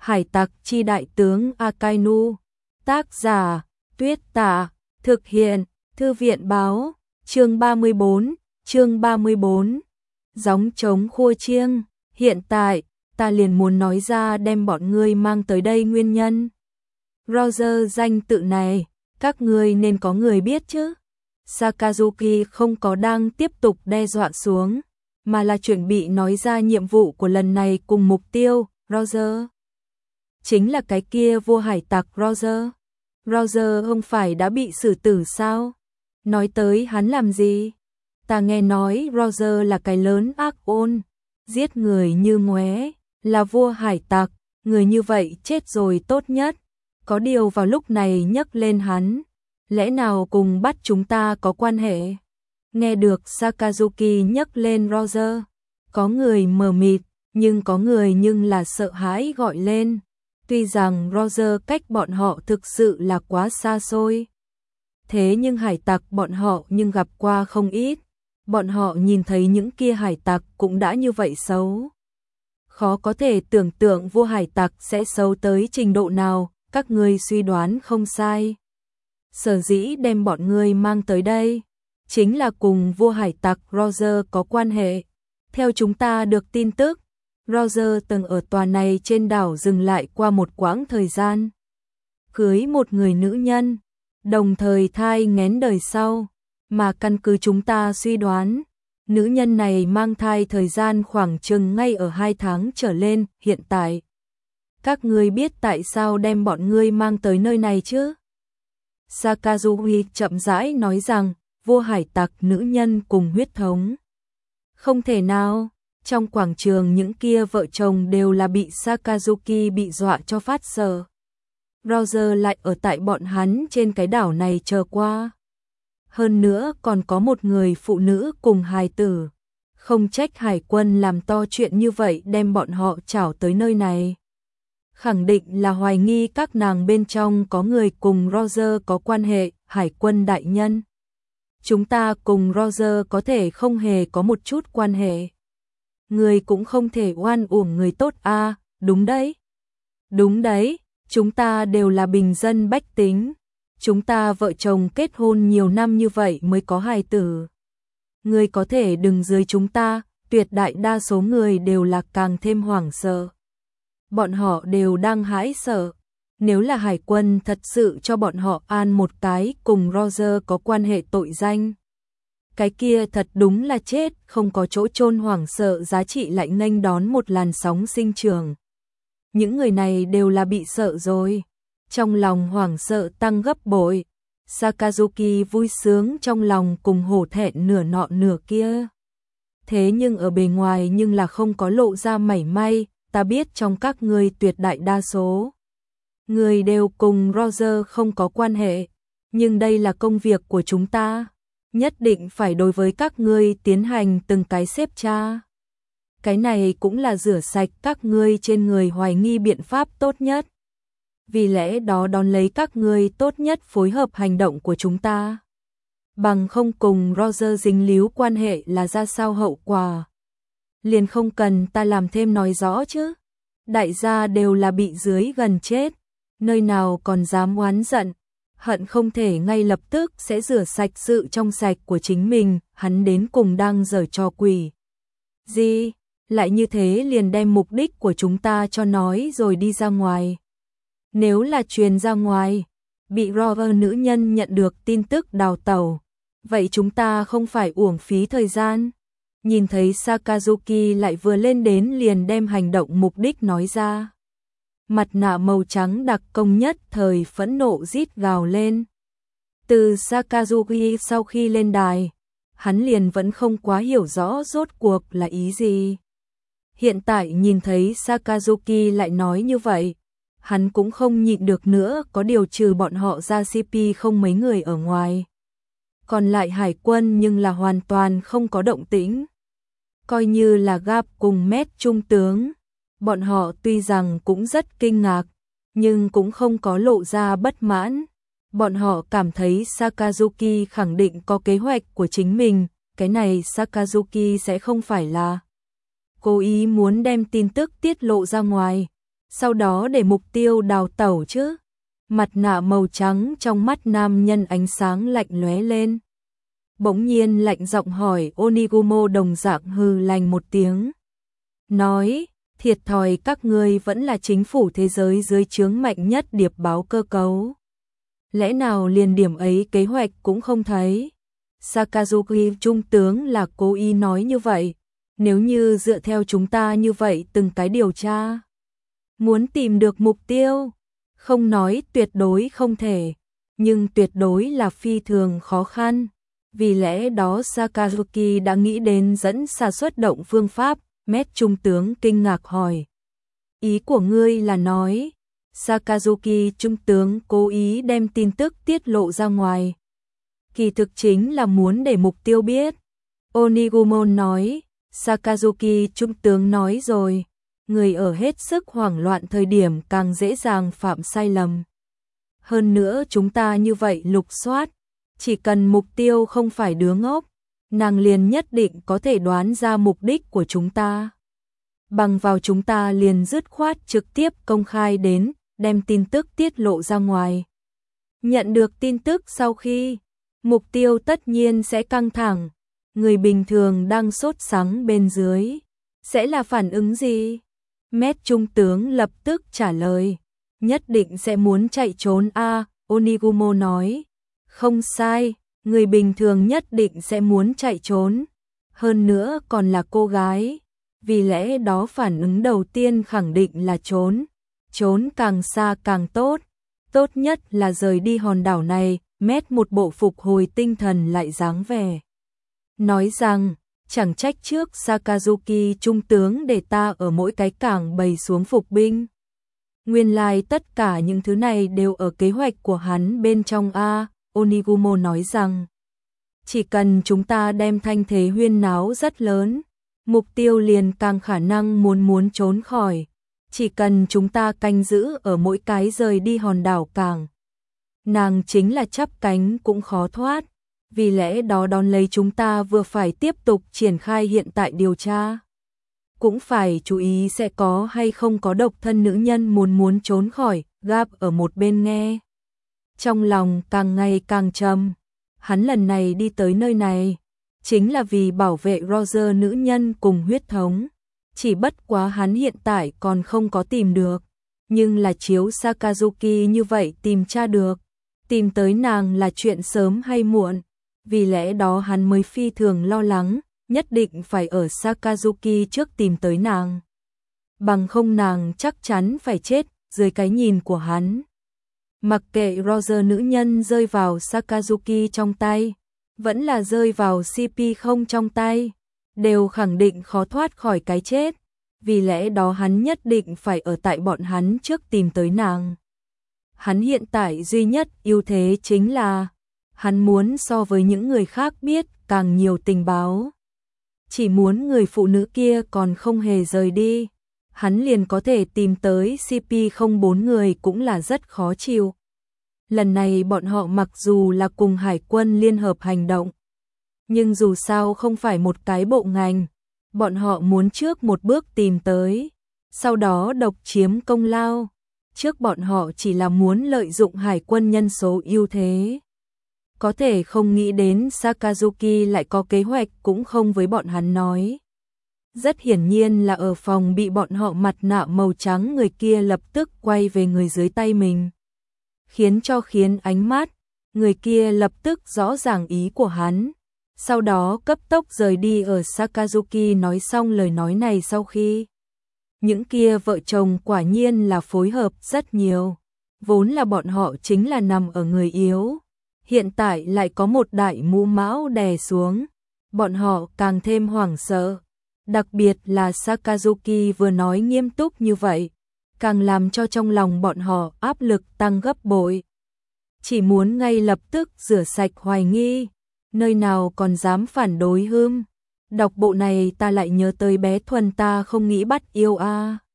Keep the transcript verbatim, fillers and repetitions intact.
Hải tặc chi đại tướng Akainu. Tác giả, Tuyết Tả. Thực hiện, Thư viện báo. Chương ba mươi bốn, chương ba mươi bốn. Gióng trống khua chiêng. Hiện tại, ta liền muốn nói ra đem bọn ngươi mang tới đây nguyên nhân. Roger danh tự này, các ngươi nên có người biết chứ. Sakazuki không có đang tiếp tục đe dọa xuống, mà là chuẩn bị nói ra nhiệm vụ của lần này cùng mục tiêu. Roger chính là cái kia vua hải tặc Roger. Roger không phải đã bị xử tử sao? Nói tới hắn làm gì? Ta nghe nói Roger là cái lớn ác ôn, giết người như ngoé, là vua hải tặc, người như vậy chết rồi tốt nhất. Có điều vào lúc này nhắc lên hắn, lẽ nào cùng bắt chúng ta có quan hệ? Nghe được Sakazuki nhắc lên Roger, có người mờ mịt, nhưng có người nhưng là sợ hãi gọi lên. Tuy rằng Roger cách bọn họ thực sự là quá xa xôi, thế nhưng hải tặc bọn họ nhưng gặp qua không ít. Bọn họ nhìn thấy những kia hải tặc cũng đã như vậy xấu. Khó có thể tưởng tượng vua hải tặc sẽ xấu tới trình độ nào, các ngươi suy đoán không sai. Sở dĩ đem bọn ngươi mang tới đây, chính là cùng vua hải tặc Roger có quan hệ. Theo chúng ta được tin tức, Roger từng ở tòa này trên đảo dừng lại qua một quãng thời gian, cưới một người nữ nhân, đồng thời thai nghén đời sau, mà căn cứ chúng ta suy đoán, nữ nhân này mang thai thời gian khoảng chừng ngay ở hai tháng trở lên. Hiện tại, các ngươi biết tại sao đem bọn ngươi mang tới nơi này chứ? Sakazuki chậm rãi nói rằng, vua hải tặc nữ nhân cùng huyết thống. Không thể nào. Trong quảng trường những kia vợ chồng đều là bị Sakazuki bị dọa cho phát sợ. Roger lại ở tại bọn hắn trên cái đảo này chờ qua. Hơn nữa còn có một người phụ nữ cùng hài tử. Không trách hải quân làm to chuyện như vậy đem bọn họ trảo tới nơi này. Khẳng định là hoài nghi các nàng bên trong có người cùng Roger có quan hệ. Hải quân đại nhân, chúng ta cùng Roger có thể không hề có một chút quan hệ. Người cũng không thể oan uổng người tốt a. À, đúng đấy. Đúng đấy, chúng ta đều là bình dân bách tính. Chúng ta vợ chồng kết hôn nhiều năm như vậy mới có hài tử. Người có thể đừng dưới chúng ta, tuyệt đại đa số người đều là càng thêm hoảng sợ. Bọn họ đều đang hãi sợ. Nếu là hải quân thật sự cho bọn họ an một cái cùng Roger có quan hệ tội danh, cái kia thật đúng là chết, không có chỗ chôn. Hoảng sợ giá trị lại nghênh đón một làn sóng sinh trưởng. Những người này đều là bị sợ rồi, trong lòng hoảng sợ tăng gấp bội. Sakazuki vui sướng trong lòng cùng hổ thẹn nửa nọ nửa kia. Thế nhưng ở bề ngoài nhưng là không có lộ ra mảy may. Ta biết trong các ngươi tuyệt đại đa số người đều cùng Roger không có quan hệ, nhưng đây là công việc của chúng ta. Nhất định phải đối với các ngươi tiến hành từng cái xếp tra. Cái này cũng là rửa sạch các ngươi trên người hoài nghi biện pháp tốt nhất. Vì lẽ đó đón lấy các ngươi tốt nhất phối hợp hành động của chúng ta. Bằng không cùng Roger dính líu quan hệ là ra sao hậu quả. Liền không cần ta làm thêm nói rõ chứ. Đại gia đều là bị dưới gần chết, nơi nào còn dám oán giận. Hận không thể ngay lập tức sẽ rửa sạch sự trong sạch của chính mình. Hắn đến cùng đang giở trò quỷ gì, lại như thế liền đem mục đích của chúng ta cho nói rồi đi ra ngoài. Nếu là truyền ra ngoài, bị Rover nữ nhân nhận được tin tức đào tẩu, vậy chúng ta không phải uổng phí thời gian. Nhìn thấy Sakazuki lại vừa lên đến liền đem hành động mục đích nói ra, mặt nạ màu trắng đặc công nhất thời phẫn nộ rít gào lên. Từ Sakazuki sau khi lên đài, hắn liền vẫn không quá hiểu rõ rốt cuộc là ý gì. Hiện tại nhìn thấy Sakazuki lại nói như vậy, hắn cũng không nhịn được nữa. Có điều trừ bọn họ ra xê pê không mấy người ở ngoài, còn lại hải quân nhưng là hoàn toàn không có động tĩnh. Coi như là Gap cùng Met trung tướng, bọn họ tuy rằng cũng rất kinh ngạc, nhưng cũng không có lộ ra bất mãn. Bọn họ cảm thấy Sakazuki khẳng định có kế hoạch của chính mình. Cái này Sakazuki sẽ không phải là cố ý muốn đem tin tức tiết lộ ra ngoài. sau đó để mục tiêu đào tẩu chứ? Mặt nạ màu trắng trong mắt nam nhân ánh sáng lạnh lóe lên. Bỗng nhiên lạnh giọng hỏi. Onigumo đồng dạng hừ lạnh một tiếng. Nói, thiệt thòi các ngươi vẫn là chính phủ thế giới dưới trướng mạnh nhất điệp báo cơ cấu. Lẽ nào liền điểm ấy kế hoạch cũng không thấy? Sakazuki trung tướng là cố ý nói như vậy. Nếu như dựa theo chúng ta như vậy từng cái điều tra, muốn tìm được mục tiêu, không nói tuyệt đối không thể, nhưng tuyệt đối là phi thường khó khăn. Vì lẽ đó Sakazuki đã nghĩ đến dẫn xà xuất động phương pháp. Mét trung tướng kinh ngạc hỏi. Ý của ngươi là nói, Sakazuki trung tướng cố ý đem tin tức tiết lộ ra ngoài. Kỳ thực chính là muốn để mục tiêu biết. Onigumo nói, Sakazuki trung tướng nói rồi, người ở hết sức hoảng loạn thời điểm càng dễ dàng phạm sai lầm. Hơn nữa chúng ta như vậy lục soát, chỉ cần mục tiêu không phải đứa ngốc, nàng liền nhất định có thể đoán ra mục đích của chúng ta. Bằng vào chúng ta liền dứt khoát trực tiếp công khai đến, đem tin tức tiết lộ ra ngoài. Nhận được tin tức sau khi, mục tiêu tất nhiên sẽ căng thẳng. Người bình thường đang sốt sắng bên dưới, sẽ là phản ứng gì? Mét trung tướng lập tức trả lời, nhất định sẽ muốn chạy trốn a. À, Onigumo nói, không sai, người bình thường nhất định sẽ muốn chạy trốn, hơn nữa còn là cô gái, vì lẽ đó phản ứng đầu tiên khẳng định là trốn, trốn càng xa càng tốt, tốt nhất là rời đi hòn đảo này. Mét một bộ phục hồi tinh thần lại dáng vẻ, nói rằng, chẳng trách trước Sakazuki trung tướng để ta ở mỗi cái cảng bày xuống phục binh. Nguyên lai like tất cả những thứ này đều ở kế hoạch của hắn bên trong a. Onigumo nói rằng, chỉ cần chúng ta đem thanh thế huyên náo rất lớn, mục tiêu liền càng khả năng muốn muốn trốn khỏi. Chỉ cần chúng ta canh giữ ở mỗi cái rời đi hòn đảo cảng, nàng chính là chắp cánh cũng khó thoát. Vì lẽ đó đón lấy chúng ta vừa phải tiếp tục triển khai hiện tại điều tra, cũng phải chú ý sẽ có hay không có độc thân nữ nhân muốn muốn trốn khỏi. Gap ở một bên nghe, trong lòng càng ngày càng trầm. Hắn lần này đi tới nơi này chính là vì bảo vệ Roger nữ nhân cùng huyết thống, chỉ bất quá hắn hiện tại còn không có tìm được, nhưng là chiếu Sakazuki như vậy tìm tra được, tìm tới nàng là chuyện sớm hay muộn. Vì lẽ đó hắn mới phi thường lo lắng, nhất định phải ở Sakazuki trước tìm tới nàng. Bằng không nàng chắc chắn phải chết dưới cái nhìn của hắn. Mặc kệ Roger nữ nhân rơi vào Sakazuki trong tay, vẫn là rơi vào xê pê không trong tay, đều khẳng định khó thoát khỏi cái chết. Vì lẽ đó hắn nhất định phải ở tại bọn hắn trước tìm tới nàng. Hắn hiện tại duy nhất ưu thế chính là hắn muốn so với những người khác biết càng nhiều tình báo. Chỉ muốn người phụ nữ kia còn không hề rời đi, hắn liền có thể tìm tới xê pê không bốn người cũng là rất khó chịu. Lần này bọn họ mặc dù là cùng hải quân liên hợp hành động, nhưng dù sao không phải một cái bộ ngành, bọn họ muốn trước một bước tìm tới, sau đó độc chiếm công lao. Trước bọn họ chỉ là muốn lợi dụng hải quân nhân số ưu thế. Có thể không nghĩ đến Sakazuki lại có kế hoạch cũng không với bọn hắn nói. Rất hiển nhiên là ở phòng bị bọn họ mặt nạ màu trắng người kia lập tức quay về người dưới tay mình. Khiến cho khiến ánh mắt, người kia lập tức rõ ràng ý của hắn. Sau đó cấp tốc rời đi. Ở Sakazuki nói xong lời nói này sau khi, những kia vợ chồng quả nhiên là phối hợp rất nhiều. Vốn là bọn họ chính là nằm ở người yếu, hiện tại lại có một đại mũ mão đè xuống, bọn họ càng thêm hoảng sợ. Đặc biệt là Sakazuki vừa nói nghiêm túc như vậy, càng làm cho trong lòng bọn họ áp lực tăng gấp bội. Chỉ muốn ngay lập tức rửa sạch hoài nghi, nơi nào còn dám phản đối hưm. Đọc bộ này ta lại nhớ tới bé Thuần ta không nghĩ bắt yêu a.